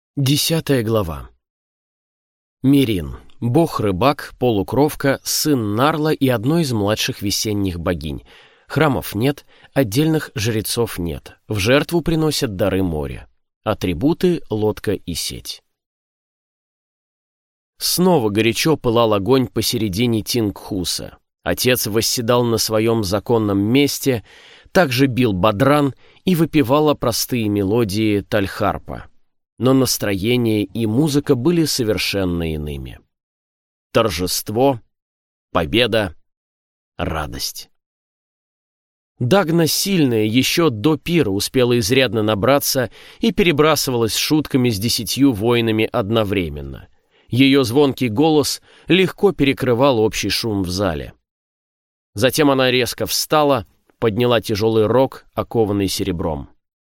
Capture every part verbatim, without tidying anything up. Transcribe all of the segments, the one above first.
Десятая глава. Мерин, бог-рыбак, полукровка, сын Нарла и одной из младших весенних богинь. Храмов нет, отдельных жрецов нет. В жертву приносят дары моря. Атрибуты — лодка и сеть. Снова горячо пылал огонь посередине Тингхуса. Отец восседал на своем законном месте, также бил бадран и выпевала простые мелодии тальхарпа. Но настроение и музыка были совершенно иными. Торжество, победа, радость. Дагна сильная еще до пира успела изрядно набраться и перебрасывалась шутками с десятью воинами одновременно. Ее звонкий голос легко перекрывал общий шум в зале. Затем она резко встала, подняла тяжелый рог, окованный серебром.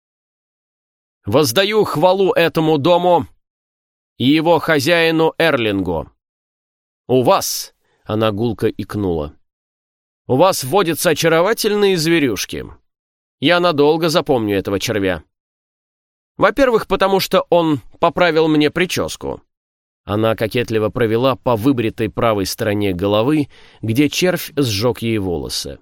«Воздаю хвалу этому дому и его хозяину Эрлингу. У вас, — она гулко икнула, — у вас водятся очаровательные зверюшки. Я надолго запомню этого червя. Во-первых, потому что он поправил мне прическу». Она кокетливо провела по выбритой правой стороне головы, где червь сжег ей волосы.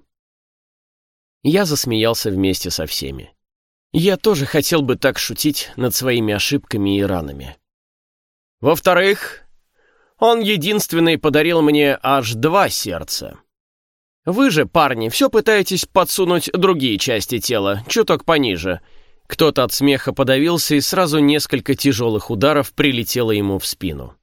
Я засмеялся вместе со всеми. Я тоже хотел бы так шутить над своими ошибками и ранами. Во-вторых, он единственный подарил мне аж два сердца. Вы же, парни, все пытаетесь подсунуть другие части тела, чуток пониже. Кто-то от смеха подавился, и сразу несколько тяжелых ударов прилетело ему в спину.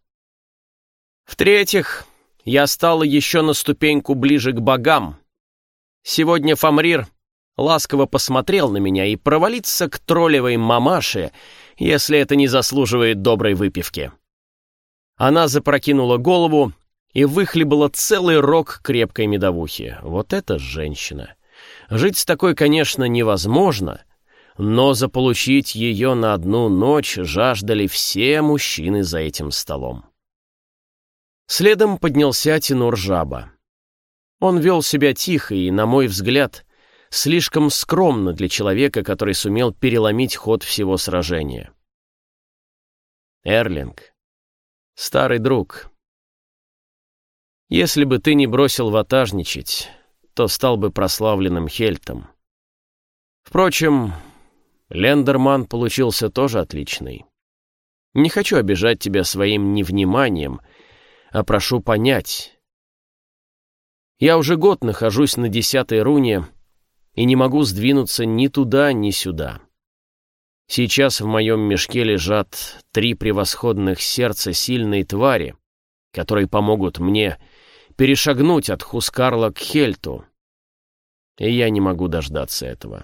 В-третьих, я стала еще на ступеньку ближе к богам. Сегодня Фамрир ласково посмотрел на меня, и провалиться к троллевой мамаше, если это не заслуживает доброй выпивки. Она запрокинула голову и выхлебала целый рог крепкой медовухи. Вот это женщина! Жить с такой, конечно, невозможно, но заполучить ее на одну ночь жаждали все мужчины за этим столом. Следом поднялся Тенор Жаба. Он вел себя тихо и, на мой взгляд, слишком скромно для человека, который сумел переломить ход всего сражения. Эрлинг, старый друг, если бы ты не бросил ватажничать, то стал бы прославленным хельтом. Впрочем, Лендерман получился тоже отличный. Не хочу обижать тебя своим невниманием, а прошу понять. Я уже год нахожусь на десятой руне и не могу сдвинуться ни туда, ни сюда. Сейчас в моем мешке лежат три превосходных сердца сильной твари, которые помогут мне перешагнуть от Хускарла к Хельту, и я не могу дождаться этого.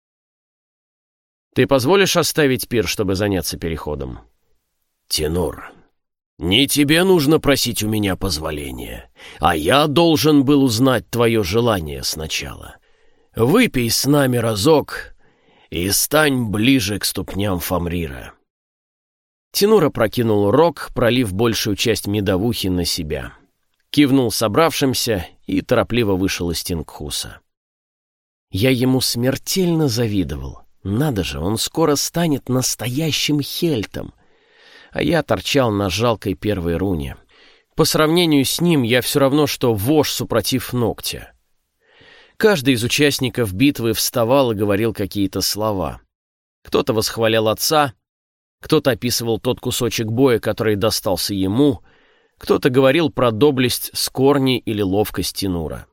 Ты позволишь оставить пир, чтобы заняться переходом? Тенор, не тебе нужно просить у меня позволения, а я должен был узнать твое желание сначала. Выпей с нами разок и стань ближе к ступням Фамрира. Тенор опрокинул рог, пролив большую часть медовухи на себя. Кивнул собравшимся и торопливо вышел из Тингхуса. Я ему смертельно завидовал. Надо же, он скоро станет настоящим хельтом. А я торчал на жалкой первой руне. По сравнению с ним я все равно, что вож супротив ногтя. Каждый из участников битвы вставал и говорил какие-то слова. Кто-то восхвалял отца, кто-то описывал тот кусочек боя, который достался ему, кто-то говорил про доблесть Скорни или ловкость Тенура.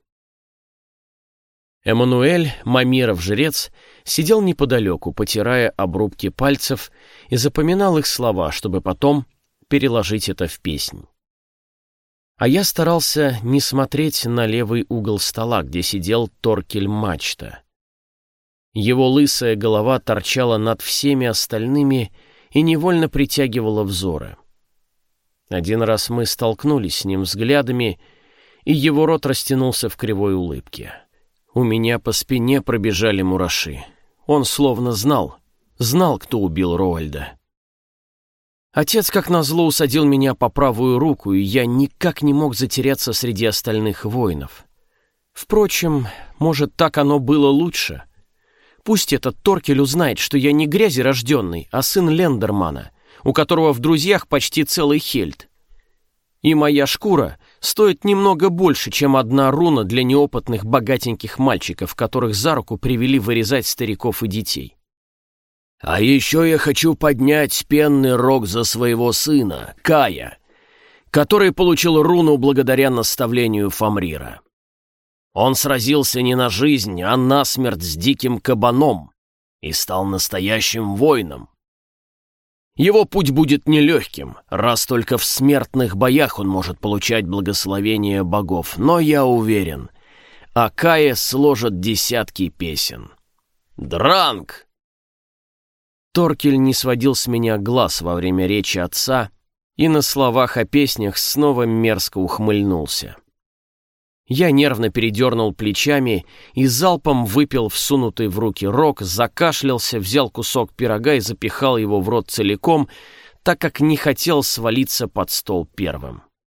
Эммануэль, Мамиров жрец, сидел неподалеку, потирая обрубки пальцев, и запоминал их слова, чтобы потом переложить это в песнь. А я старался не смотреть на левый угол стола, где сидел Торкель Мачта. Его лысая голова торчала над всеми остальными и невольно притягивала взоры. Один раз мы столкнулись с ним взглядами, и его рот растянулся в кривой улыбке. У меня по спине пробежали мураши. Он словно знал, знал, кто убил Роальда. Отец, как назло, усадил меня по правую руку, и я никак не мог затеряться среди остальных воинов. Впрочем, может, так оно было лучше. Пусть этот Торкель узнает, что я не грязерожденный, а сын Лендермана. у которого в друзьях почти целый хельд. И моя шкура стоит немного больше, чем одна руна для неопытных богатеньких мальчиков, которых за руку привели вырезать стариков и детей. А еще я хочу поднять пенный рог за своего сына, Кая, который получил руну благодаря наставлению Фамрира. Он сразился не на жизнь, а на смерть с диким кабаном и стал настоящим воином. Его путь будет нелегким, раз только в смертных боях он может получать благословение богов, но я уверен, о Кае сложат десятки песен. Дранг! Торкель не сводил с меня глаз во время речи отца и на словах о песнях снова мерзко ухмыльнулся. Я нервно передернул плечами и залпом выпил всунутый в руки рог, закашлялся, взял кусок пирога и запихал его в рот целиком, так как не хотел свалиться под стол первым.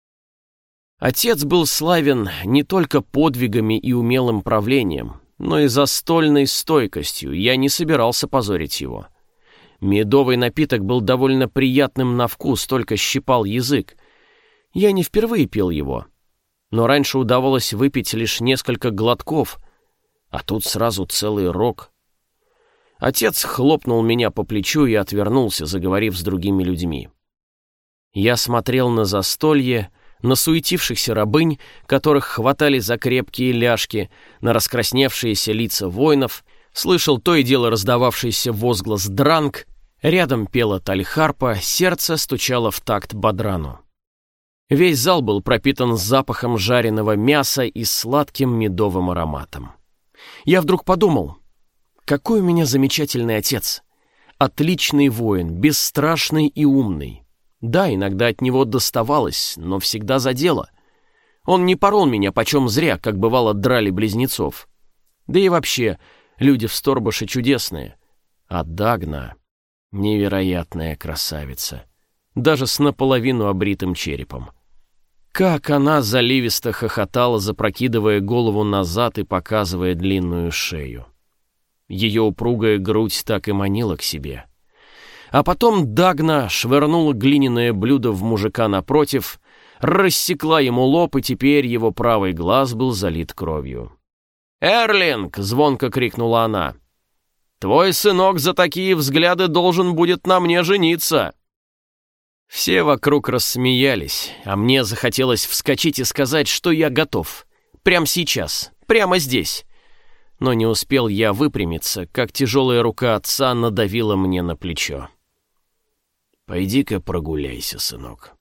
Отец был славен не только подвигами и умелым правлением, но и застольной стойкостью, я не собирался позорить его. Медовый напиток был довольно приятным на вкус, только щипал язык. Я не впервые пил его, но раньше удавалось выпить лишь несколько глотков, а тут сразу целый рог. Отец хлопнул меня по плечу и отвернулся, заговорив с другими людьми. Я смотрел на застолье, на суетившихся рабынь, которых хватали за крепкие ляжки, на раскрасневшиеся лица воинов, слышал то и дело раздававшийся возглас «Дранг», рядом пела тальхарпа, сердце стучало в такт бадрану. Весь зал был пропитан запахом жареного мяса и сладким медовым ароматом. Я вдруг подумал, какой у меня замечательный отец. Отличный воин, бесстрашный и умный. Да, иногда от него доставалось, но всегда за дело. Он не порол меня почем зря, как бывало драли близнецов. Да и вообще, люди в Сторбаше чудесные. А Дагна — невероятная красавица. Даже с наполовину обритым черепом. Как она заливисто хохотала, запрокидывая голову назад и показывая длинную шею. Ее упругая грудь так и манила к себе. А потом Дагна швырнула глиняное блюдо в мужика напротив, рассекла ему лоб, и теперь его правый глаз был залит кровью. «Эрлинг!» — звонко крикнула она. «Твой сынок за такие взгляды должен будет на мне жениться!» Все вокруг рассмеялись, а мне захотелось вскочить и сказать, что я готов. Прямо сейчас, прямо здесь. Но не успел я выпрямиться, как тяжелая рука отца надавила мне на плечо. «Пойди-ка прогуляйся, сынок».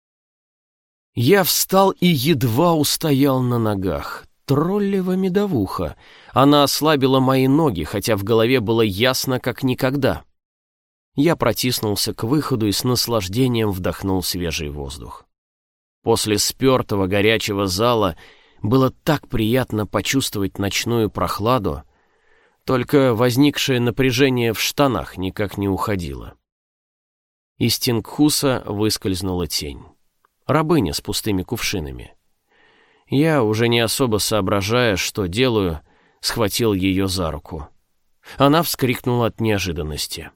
Я встал и едва устоял на ногах. Троллева медовуха. Она ослабила мои ноги, хотя в голове было ясно, как никогда. Я протиснулся к выходу и с наслаждением вдохнул свежий воздух. После спертого горячего зала было так приятно почувствовать ночную прохладу, только возникшее напряжение в штанах никак не уходило. Из Тингхуса выскользнула тень. Рабыня с пустыми кувшинами. Я, уже не особо соображая, что делаю, схватил ее за руку. Она вскрикнула от неожиданности.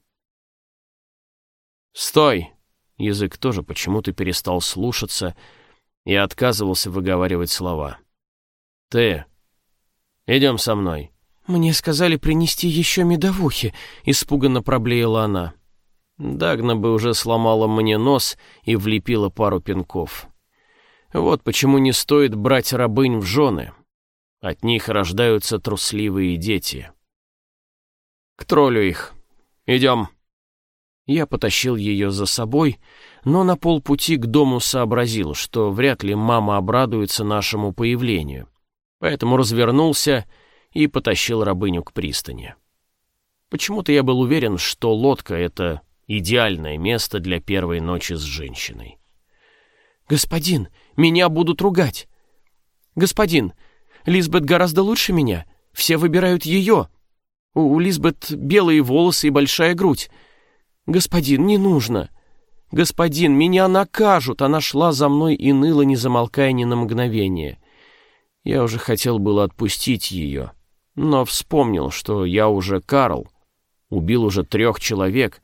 «Стой!» Язык тоже почему-то перестал слушаться и отказывался выговаривать слова. «Ты, идем со мной». «Мне сказали принести еще медовухи», — испуганно проблеяла она. Дагна бы уже сломала мне нос и влепила пару пинков. Вот почему не стоит брать рабынь в жены. От них рождаются трусливые дети. «К троллю их. Идем». Я потащил ее за собой, но на полпути к дому сообразил, что вряд ли мама обрадуется нашему появлению, поэтому развернулся и потащил рабыню к пристани. Почему-то я был уверен, что лодка — это идеальное место для первой ночи с женщиной. «Господин, меня будут ругать!» «Господин, Лизбет гораздо лучше меня. Все выбирают ее. У, у Лизбет белые волосы и большая грудь. Господин, не нужно. Господин, меня накажут!» Она шла за мной и ныла, не замолкая ни на мгновение. Я уже хотел было отпустить ее, но вспомнил, что я уже Карл, убил уже трех человек,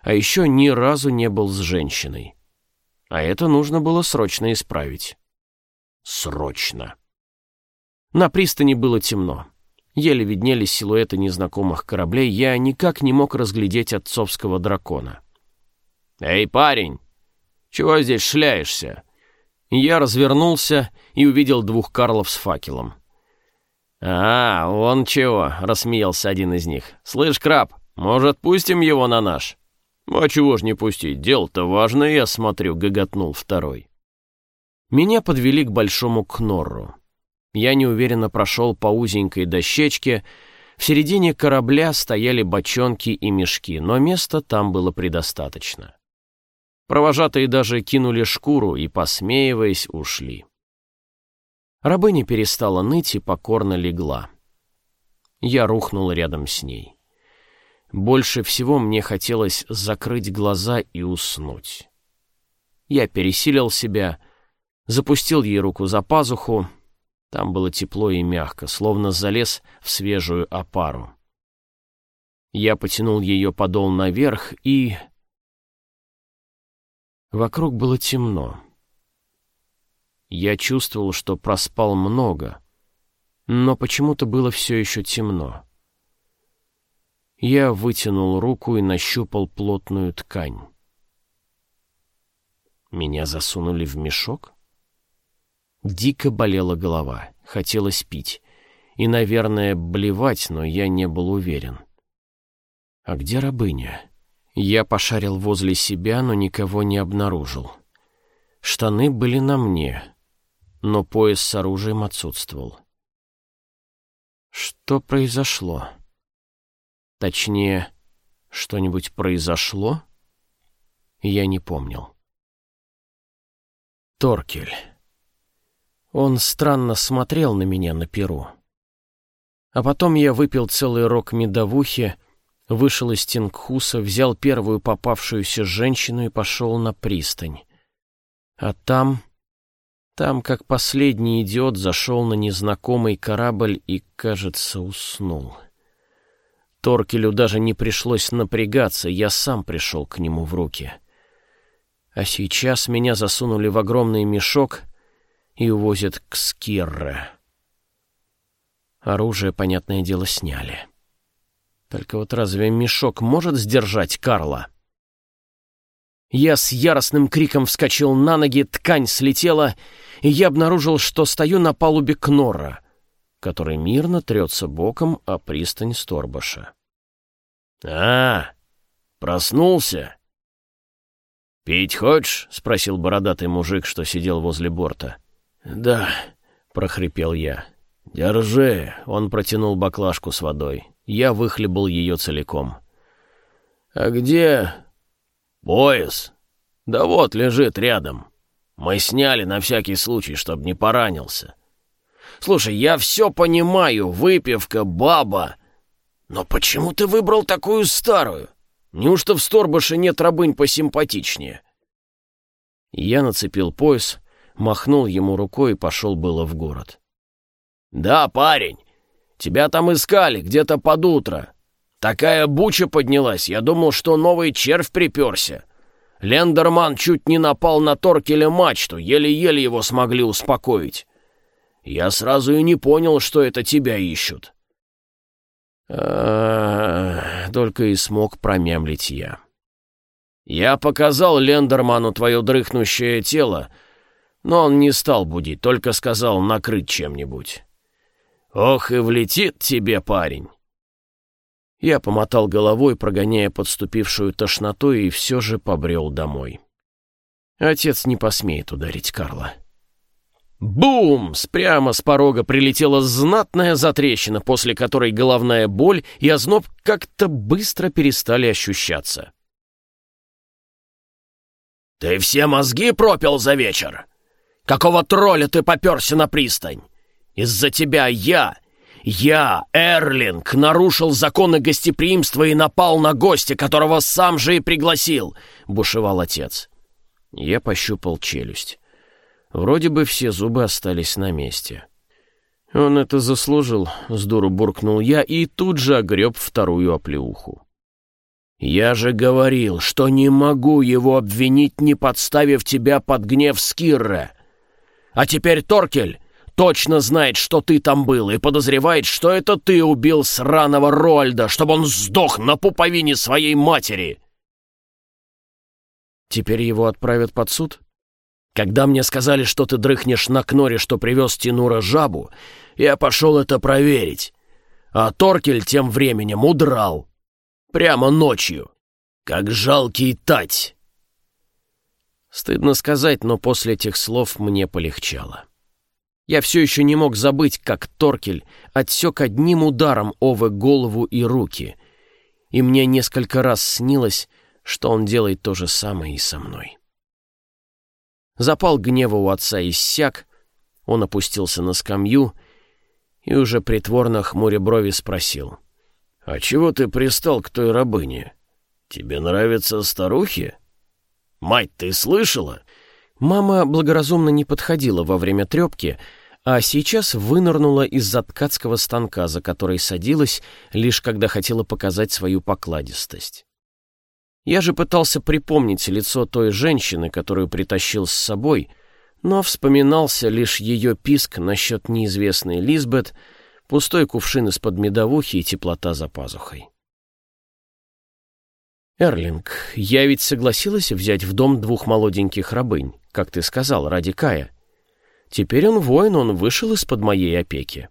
а еще ни разу не был с женщиной. А это нужно было срочно исправить. Срочно. На пристани было темно. Еле виднелись силуэты незнакомых кораблей, я никак не мог разглядеть отцовского дракона. «Эй, парень, чего здесь шляешься?» Я развернулся и увидел двух карлов с факелом. «А, вон чего», — рассмеялся один из них. «Слышь, краб, может, пустим его на наш?» «А чего ж не пустить, дело-то важное, я смотрю», — гоготнул второй. Меня подвели к большому кнорру. Я неуверенно прошел по узенькой дощечке. В середине корабля стояли бочонки и мешки, но места там было предостаточно. Провожатые даже кинули шкуру и, посмеиваясь, ушли. Рабыня перестала ныть и покорно легла. Я рухнул рядом с ней. Больше всего мне хотелось закрыть глаза и уснуть. Я пересилил себя, запустил ей руку за пазуху. Там было тепло и мягко, словно залез в свежую опару. Я потянул ее подол наверх, и... Вокруг было темно. Я чувствовал, что проспал много, но почему-то было все еще темно. Я вытянул руку и нащупал плотную ткань. Меня засунули в мешок? Дико болела голова, хотелось пить. И, наверное, блевать, но я не был уверен. А где рабыня? Я пошарил возле себя, но никого не обнаружил. Штаны были на мне, но пояс с оружием отсутствовал. Что произошло? Точнее, что-нибудь произошло? Я не помнил. Торкель. Он странно смотрел на меня на перу. А потом я выпил целый рог медовухи, вышел из Тингхуса, взял первую попавшуюся женщину и пошел на пристань. А там... Там, как последний идиот, зашел на незнакомый корабль и, кажется, уснул. Торкелю даже не пришлось напрягаться, я сам пришел к нему в руки. А сейчас меня засунули в огромный мешок и увозят к Скирре. Оружие, понятное дело, сняли. Только вот разве мешок может сдержать Карла? Я с яростным криком вскочил на ноги, ткань слетела, и я обнаружил, что стою на палубе Кнорра, который мирно трется боком о пристань Сторбаша. «А, проснулся? Пить хочешь?» — спросил бородатый мужик, что сидел возле борта. «Да», — прохрипел я. «Держи», — он протянул баклажку с водой. Я выхлебал ее целиком. «А где...» «Пояс? Да вот, лежит рядом. Мы сняли на всякий случай, чтобы не поранился. Слушай, я все понимаю, выпивка, баба. Но почему ты выбрал такую старую? Неужто в Сторбаше нет рабынь посимпатичнее?» Я нацепил пояс, махнул ему рукой и пошел было в город. «Да, парень, тебя там искали где-то под утро. Такая буча поднялась, я думал, что новый червь приперся. Лендерман чуть не напал на Торкеля мачту, еле-еле его смогли успокоить. Я сразу и не понял, что это тебя ищут». А-а-а, только и смог промямлить я. «Я показал Лендерману твое дрыхнущее тело, но он не стал будить, только сказал накрыть чем-нибудь. Ох, и влетит тебе, парень». Я помотал головой, прогоняя подступившую тошноту, и все же побрел домой. Отец не посмеет ударить Карла. Бум! Прямо с порога прилетела знатная затрещина, после которой головная боль и озноб как-то быстро перестали ощущаться. «Ты все мозги пропил за вечер? Какого тролля ты попёрся на пристань? Из-за тебя я, я, Эрлинг, нарушил законы гостеприимства и напал на гостя, которого сам же и пригласил», — бушевал отец. Я пощупал челюсть. Вроде бы все зубы остались на месте. «Он это заслужил», — сдуру буркнул я и тут же огреб вторую оплеуху. «Я же говорил, что не могу его обвинить, не подставив тебя под гнев Скирра. А теперь Торкель точно знает, что ты там был, и подозревает, что это ты убил сраного Роальда, чтобы он сдох на пуповине своей матери». «Теперь его отправят под суд?» «Когда мне сказали, что ты дрыхнешь на Кноре, что привез Тинура жабу, я пошел это проверить. А Торкель тем временем удрал. Прямо ночью. Как жалкий тать». Стыдно сказать, но после этих слов мне полегчало. Я все еще не мог забыть, как Торкель отсек одним ударом Ове голову и руки, и мне несколько раз снилось, что он делает то же самое и со мной. Запал гнева у отца иссяк, он опустился на скамью и уже притворно хмуря брови спросил: «А чего ты пристал к той рабыне? Тебе нравятся старухи? Мать, ты слышала?» Мама благоразумно не подходила во время трепки, а сейчас вынырнула из-за ткацкого станка, за который садилась, лишь когда хотела показать свою покладистость. Я же пытался припомнить лицо той женщины, которую притащил с собой, но вспоминался лишь ее писк насчет неизвестной Лизбет, пустой кувшин из-под медовухи и теплота за пазухой. «Эрлинг, я ведь согласилась взять в дом двух молоденьких рабынь, как ты сказал, ради Кая. Теперь он воин, он вышел из-под моей опеки».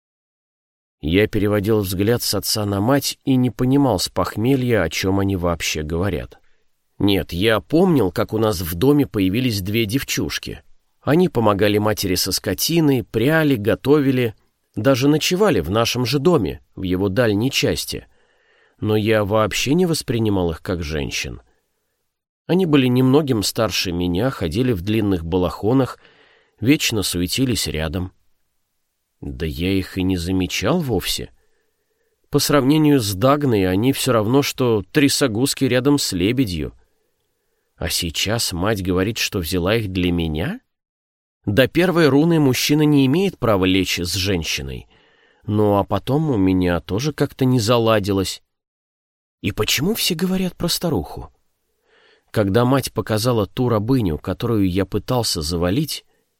Я переводил взгляд с отца на мать и не понимал с похмелья, о чем они вообще говорят. Нет, я помнил, как у нас в доме появились две девчушки. Они помогали матери со скотиной, пряли, готовили, даже ночевали в нашем же доме, в его дальней части. Но я вообще не воспринимал их как женщин. Они были немногим старше меня, ходили в длинных балахонах, вечно суетились рядом. Да я их и не замечал вовсе. По сравнению с Дагной они все равно, что трясогузки рядом с лебедью. А сейчас мать говорит, что взяла их для меня? До первой руны мужчина не имеет права лечь с женщиной. Ну а потом у меня тоже как-то не заладилось. И почему все говорят про старуху? Когда мать показала ту рабыню, которую я пытался завалить,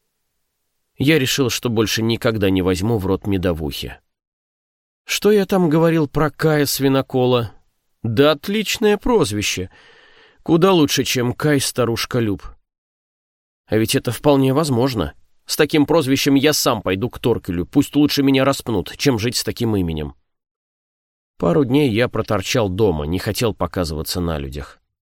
я решил, что больше никогда не возьму в рот медовухи. Что я там говорил про Кая Свинокола? Да отличное прозвище. Куда лучше, чем Кай Старушка-Люб. А ведь это вполне возможно. С таким прозвищем я сам пойду к Торкелю, пусть лучше меня распнут, чем жить с таким именем. Пару дней я проторчал дома, не хотел показываться на людях.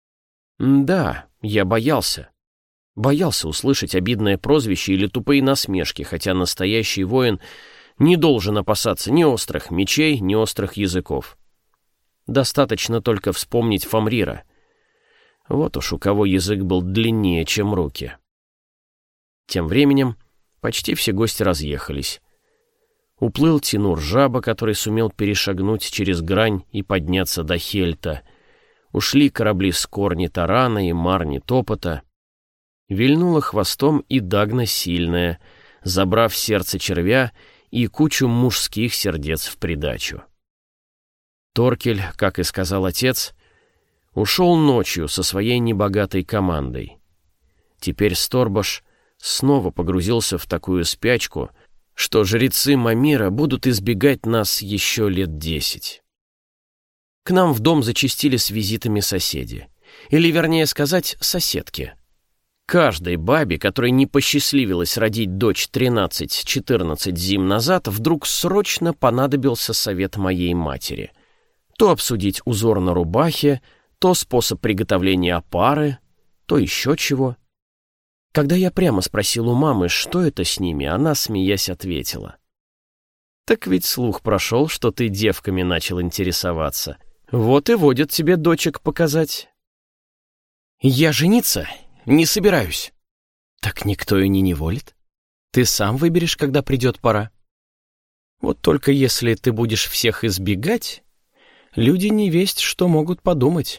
Да, я боялся. Боялся услышать обидное прозвище или тупые насмешки, хотя настоящий воин не должен опасаться ни острых мечей, ни острых языков. Достаточно только вспомнить Фамрира. Вот уж у кого язык был длиннее, чем руки. Тем временем почти все гости разъехались. Уплыл Тинур жаба, который сумел перешагнуть через грань и подняться до Хельта. Ушли корабли Скорни Тарана и Марни Топота. Вильнула хвостом и Дагна Сильная, забрав сердце червя и кучу мужских сердец в придачу. Торкель, как и сказал отец, ушел ночью со своей небогатой командой. Теперь Сторбаш снова погрузился в такую спячку, что жрецы Мамира будут избегать нас еще лет десять. К нам в дом зачастили с визитами соседи. Или, вернее сказать, соседки. Каждой бабе, которой не посчастливилось родить дочь тринадцать-четырнадцать зим назад, вдруг срочно понадобился совет моей матери. То обсудить узор на рубахе, то способ приготовления опары, то еще чего. Когда я прямо спросил у мамы, что это с ними, она, смеясь, ответила: «Так ведь слух прошел, что ты девками начал интересоваться. Вот и водят тебе дочек показать». «Я жениться не собираюсь». «Так никто и не неволит. Ты сам выберешь, когда придет пора. Вот только если ты будешь всех избегать, люди не весть, что могут подумать».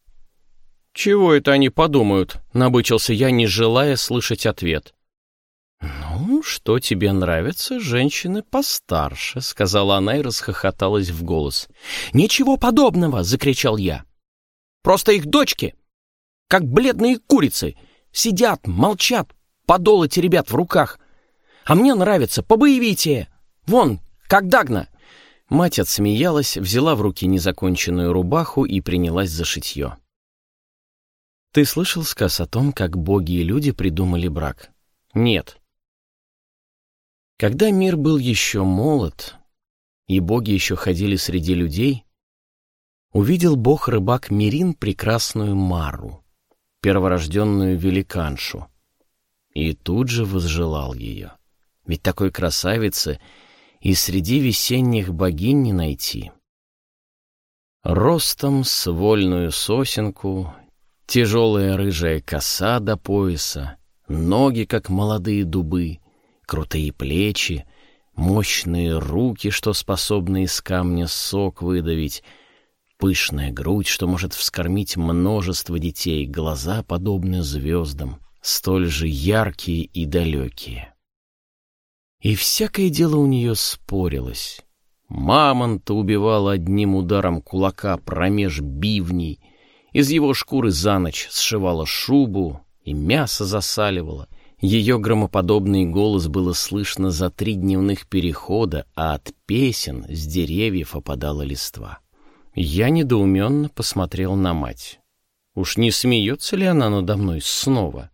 «Чего это они подумают?» — набычился я, не желая слышать ответ. «Ну, что тебе нравятся женщины постарше», — сказала она и расхохоталась в голос. «Ничего подобного!» — закричал я. Просто их дочки, как бледные курицы, сидят, молчат, подолы теребят в руках. А мне нравится побоевитее. Вон, как Дагна». Мать отсмеялась, взяла в руки незаконченную рубаху и принялась за шитье. «Ты слышал сказ о том, как боги и люди придумали брак?» «Нет». Когда мир был еще молод, и боги еще ходили среди людей, увидел бог-рыбак Мерин прекрасную Мару, перворожденную великаншу, и тут же возжелал ее. Ведь такой красавицы и среди весенних богинь не найти. Ростом с вольную сосенку, тяжелая рыжая коса до пояса, ноги, как молодые дубы, крутые плечи, мощные руки, что способны из камня сок выдавить, пышная грудь, что может вскормить множество детей, глаза, подобные звездам, столь же яркие и далекие. И всякое дело у нее спорилось. Мамонта убивала одним ударом кулака промеж бивней, из его шкуры за ночь сшивала шубу и мясо засаливала. Ее громоподобный голос было слышно за три дневных перехода, а от песен с деревьев опадала листва. Я недоуменно посмотрел на мать. Уж не смеется ли она надо мной снова?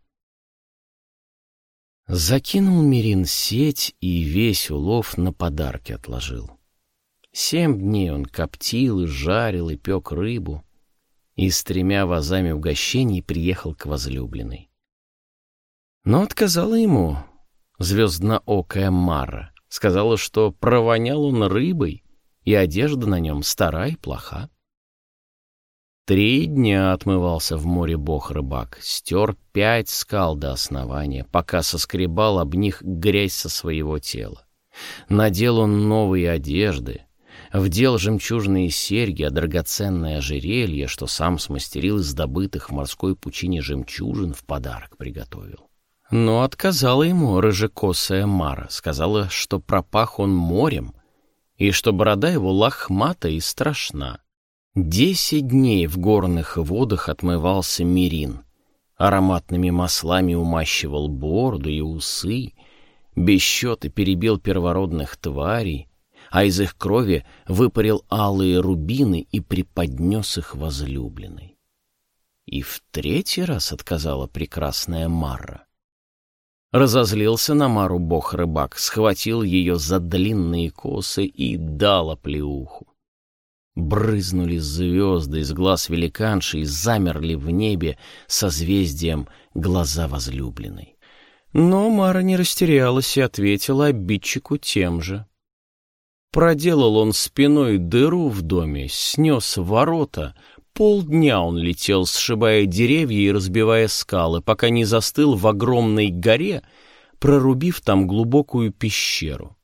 Закинул Мерин сеть и весь улов на подарки отложил. Семь дней он коптил и жарил и пек рыбу, и с тремя вазами угощений приехал к возлюбленной. Но отказала ему звездноокая Мара, сказала, что провонял он рыбой, и одежда на нем стара и плоха. Три дня отмывался в море бог-рыбак, стер пять скал до основания, пока соскребал об них грязь со своего тела. Надел он новые одежды, вдел жемчужные серьги, а драгоценное ожерелье, что сам смастерил из добытых в морской пучине жемчужин, в подарок приготовил. Но отказала ему рыжекосая Мара, сказала, что пропах он морем, и что борода его лохмата и страшна. Десять дней в горных водах отмывался Мерин, ароматными маслами умащивал бороду и усы, без счета перебил первородных тварей, а из их крови выпарил алые рубины и преподнес их возлюбленной. И в третий раз отказала прекрасная Мара. Разозлился на Мару бог-рыбак, схватил ее за длинные косы и дал оплеуху. Брызнули звезды из глаз великанши и замерли в небе созвездием глаза возлюбленной. Но Мара не растерялась и ответила обидчику тем же. Проделал он спиной дыру в доме, снес ворота. Полдня он летел, сшибая деревья и разбивая скалы, пока не застыл в огромной горе, прорубив там глубокую пещеру.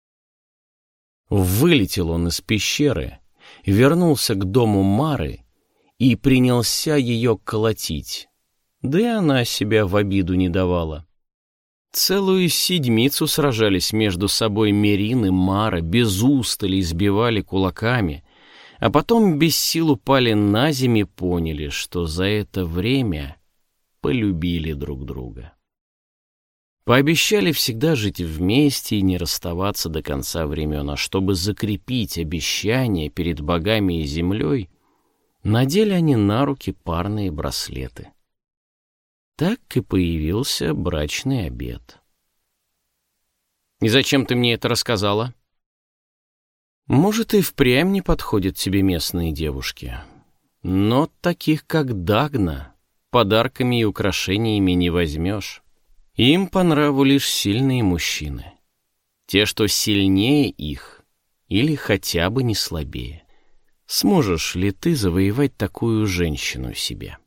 Вылетел он из пещеры, вернулся к дому Мары и принялся ее колотить. Да и она себя в обиду не давала. Целую седмицу сражались между собой Мерин и Мара, без устали избивали кулаками, а потом без сил упали на землю и поняли, что за это время полюбили друг друга. Пообещали всегда жить вместе и не расставаться до конца времен, а чтобы закрепить обещание перед богами и землей, надели они на руки парные браслеты. Так и появился брачный обет. «И зачем ты мне это рассказала?» «Может, и впрямь не подходят тебе местные девушки, но таких, как Дагна, подарками и украшениями не возьмешь. Им по нраву лишь сильные мужчины, те, что сильнее их или хотя бы не слабее. Сможешь ли ты завоевать такую женщину себе?»